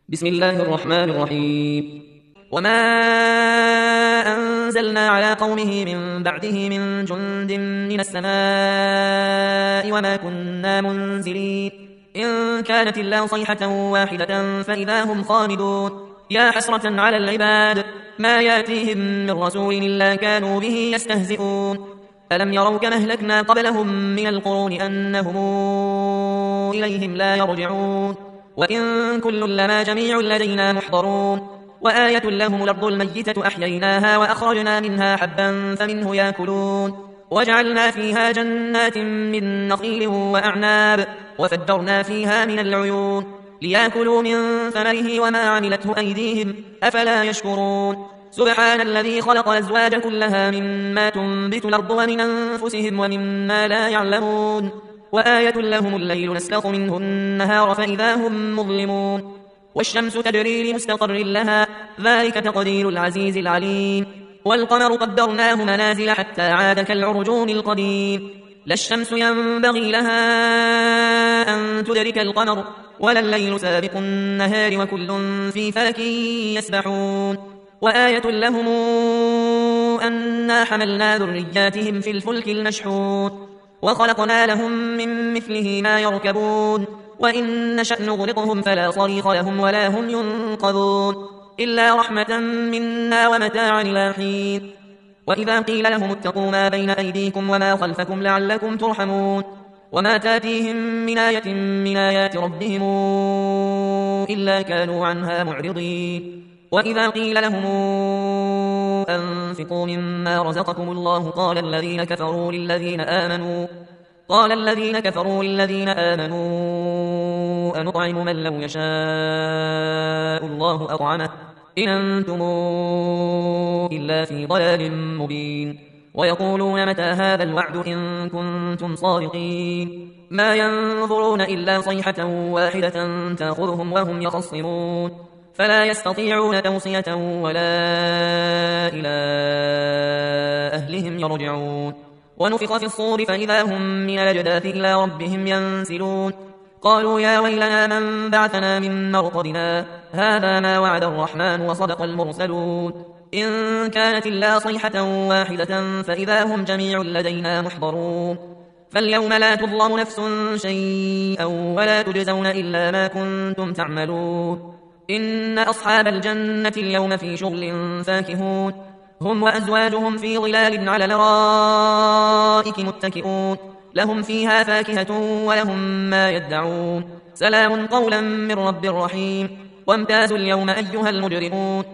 بسم الله الرحمن الرحيم. وما أنزلنا على قومه من بعده من جند من السماء وما كنا منزلين إن كانت إلا صيحة واحدة فإذا هم خامدون. يا حسرة على العباد ما ياتيهم من رسول إلا كانوا به يستهزئون. ألم يروا كما أهلكنا قبلهم من القرون أنهم إليهم لا يرجعون. وإن كل لما جميع لدينا محضرون. وآية لهم الأرض الميتة أحييناها وأخرجنا منها حبا فمنه يأكلون. وجعلنا فيها جنات من نخيل وأعناب وفجرنا فيها من العيون ليأكلوا من ثمره وما عملته أيديهم أفلا يشكرون. سبحان الذي خلق الأزواج كلها مما تنبت الأرض ومن أنفسهم ومما لا يعلمون. وآية لهم الليل نسلخ منه النهار فإذا هم مظلمون. والشمس تجري لمستقر لها ذلك تقدير العزيز العليم. والقمر قدرناه منازل حتى عاد كالعرجون القديم. لا الشمس ينبغي لها أن تدرك القمر ولا الليل سابق النهار وكل في فلك يسبحون. وآية لهم أنا حملنا ذرياتهم في الفلك المشحون وخلقنا لهم من مثله ما يركبون وإن نشأ نغرقهم فلا صريخ لهم ولا هم ينقذون إلا رحمة منا ومتاعا إلى حين. وإذا قيل لهم اتقوا ما بين أيديكم وما خلفكم لعلكم ترحمون. وما تاتيهم من آية من آيات ربهم إلا كانوا عنها معرضين. وإذا قيل لهم أنفقوا مما رزقكم الله قال الذين كفروا للذين آمنوا أنطعم من لو يشاء الله أطعمه إن أنتم إلا في ضلال مبين. ويقولون متى هذا الوعد إن كنتم صادقين. ما ينظرون إلا صيحة واحدة تأخذهم وهم يخصمون فلا يستطيعون توصية ولا إلى أهلهم يرجعون. ونفخ في الصور فإذا هم من الأجداث إلى ربهم ينسلون. قالوا يا ويلنا من بعثنا من مرقدنا هذا ما وعد الرحمن وصدق المرسلون إن كانت إلا صيحة واحدة فإذا هم جميع لدينا محضرون. فاليوم لا تظلم نفس شيئا ولا تجزون إلا ما كنتم تعملون. إن أصحاب الجنة اليوم في شغل فاكهون هم وأزواجهم في ظلال على الأرائك متكئون لهم فيها فاكهة ولهم ما يدعون سلام قولا من رب رحيم. وامتازوا اليوم أيها المجرمون